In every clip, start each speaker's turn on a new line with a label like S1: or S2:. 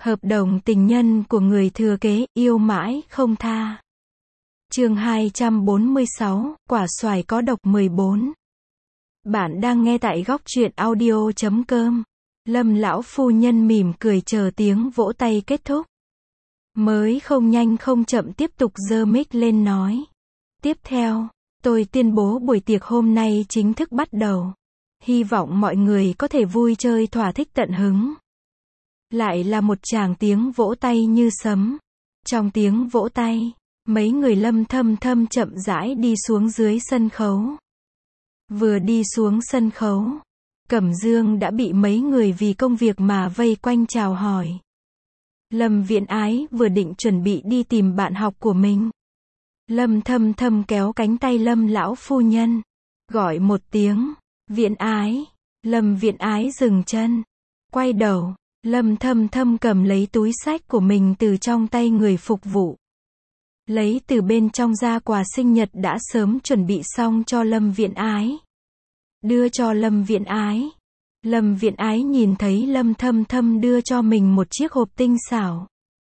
S1: Hợp đồng tình nhân của người thừa kế, yêu mãi không tha. Chương 246, quả xoài có độc 14. Bạn đang nghe tại góc truyện audio.com. Lâm lão phu nhân mỉm cười chờ tiếng vỗ tay kết thúc. Mới không nhanh không chậm tiếp tục giơ mic lên nói. Tiếp theo, tôi tuyên bố buổi tiệc hôm nay chính thức bắt đầu. Hy vọng mọi người có thể vui chơi thỏa thích tận hứng. Lại là một tràng tiếng vỗ tay như sấm. Trong tiếng vỗ tay, mấy người Lâm Thâm Thâm chậm rãi đi xuống dưới sân khấu. Vừa đi xuống sân khấu, Cẩm Dương đã bị mấy người vì công việc mà vây quanh chào hỏi. Lâm Viễn Ái vừa định chuẩn bị đi tìm bạn học của mình. Lâm Thâm Thâm kéo cánh tay Lâm lão phu nhân, gọi một tiếng, Viễn Ái. Lâm Viễn Ái dừng chân, quay đầu, Lâm Thâm Thâm cầm lấy túi xách của mình từ trong tay người phục vụ. Lấy từ bên trong ra quà sinh nhật đã sớm chuẩn bị xong cho Lâm Viễn Ái. Đưa cho Lâm Viễn Ái. Lâm Viễn Ái nhìn thấy Lâm Thâm Thâm đưa cho mình một chiếc hộp tinh xảo.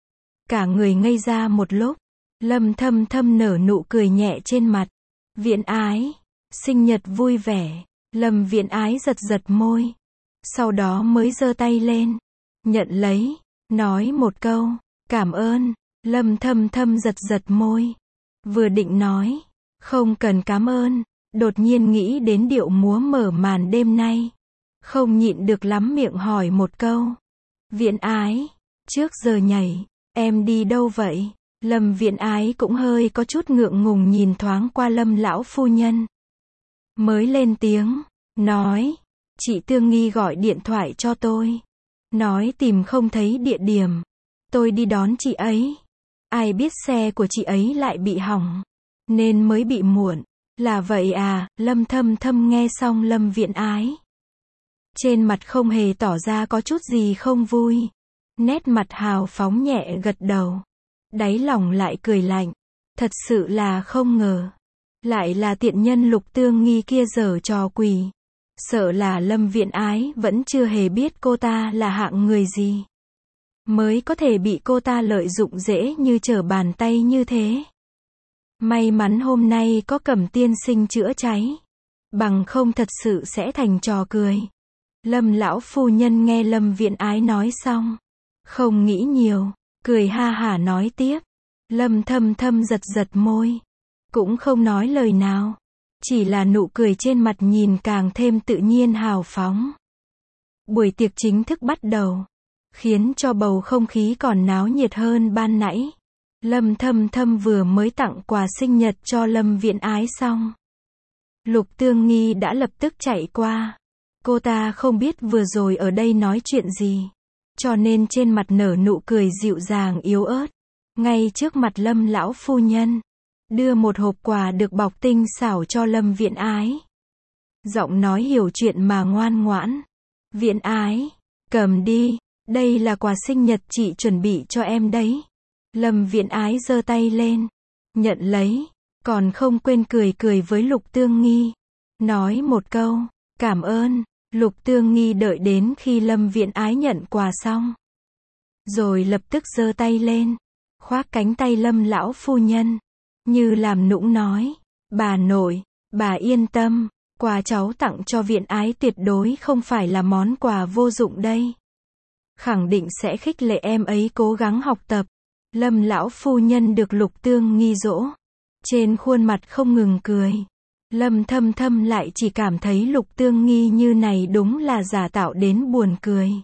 S1: Cả người ngây ra một lúc. Lâm Thâm Thâm nở nụ cười nhẹ trên mặt. Viễn Ái, sinh nhật vui vẻ. Lâm Viễn Ái giật giật môi. Sau đó mới giơ tay lên. Nhận lấy. Nói một câu. Cảm ơn. Lâm Thâm Thâm giật giật môi. Vừa định nói. Không cần cảm ơn. Đột nhiên nghĩ đến điệu múa mở màn đêm nay. Không nhịn được lắm miệng hỏi một câu. Viễn Ái. Trước giờ nhảy. Em đi đâu vậy? Lâm Viễn Ái cũng hơi có chút ngượng ngùng nhìn thoáng qua Lâm lão phu nhân. Mới lên tiếng. Nói. Chị Tương Nghi gọi điện thoại cho tôi. Nói tìm không thấy địa điểm. Tôi đi đón chị ấy. Ai biết xe của chị ấy lại bị hỏng. Nên mới bị muộn. Là vậy à? Lâm Thâm Thâm nghe xong Lâm Viễn Ái. Trên mặt không hề tỏ ra có chút gì không vui. Nét mặt hào phóng nhẹ gật đầu. Đáy lòng lại cười lạnh. Thật sự là không ngờ. Lại là tiện nhân Lục Tương Nghi kia giở trò quỷ. Sợ là Lâm Viễn Ái vẫn chưa hề biết cô ta là hạng người gì. Mới có thể bị cô ta lợi dụng dễ như trở bàn tay như thế. May mắn hôm nay có Cẩm tiên sinh chữa cháy. Bằng không thật sự sẽ thành trò cười. Lâm lão phu nhân nghe Lâm Viễn Ái nói xong. Không nghĩ nhiều. Cười ha hả nói tiếp. Lâm Thâm Thâm giật giật môi. Cũng không nói lời nào. Chỉ là nụ cười trên mặt nhìn càng thêm tự nhiên hào phóng. Buổi tiệc chính thức bắt đầu. Khiến cho bầu không khí còn náo nhiệt hơn ban nãy. Lâm Thâm Thâm vừa mới tặng quà sinh nhật cho Lâm Viễn Ái xong. Lục Tương Nghi đã lập tức chạy qua. Cô ta không biết vừa rồi ở đây nói chuyện gì. Cho nên trên mặt nở nụ cười dịu dàng yếu ớt. Ngay trước mặt Lâm lão phu nhân. Đưa một hộp quà được bọc tinh xảo cho Lâm Viễn Ái. Giọng nói hiểu chuyện mà ngoan ngoãn. Viễn Ái, cầm đi. Đây là quà sinh nhật chị chuẩn bị cho em đấy. Lâm Viễn Ái giơ tay lên. Nhận lấy. Còn không quên cười cười với Lục Tương Nghi. Nói một câu. Cảm ơn. Lục Tương Nghi đợi đến khi Lâm Viễn Ái nhận quà xong. Rồi lập tức giơ tay lên. Khoác cánh tay Lâm lão phu nhân. Như làm nũng nói. Bà nội. Bà yên tâm. Quà cháu tặng cho Viễn Ái tuyệt đối không phải là món quà vô dụng đây. Khẳng định sẽ khích lệ em ấy cố gắng học tập. Lâm lão phu nhân được Lục Tương Nghi dỗ. Trên khuôn mặt không ngừng cười. Lâm Thâm Thâm lại chỉ cảm thấy Lục Tương Nghi như này đúng là giả tạo đến buồn cười.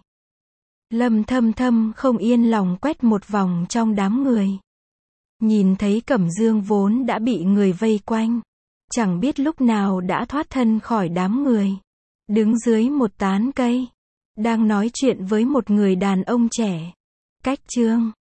S1: Lâm Thâm Thâm không yên lòng quét một vòng trong đám người. Nhìn thấy Cẩm Dương vốn đã bị người vây quanh. Chẳng biết lúc nào đã thoát thân khỏi đám người. Đứng dưới một tán cây. Đang nói chuyện với một người đàn ông trẻ. Cách chương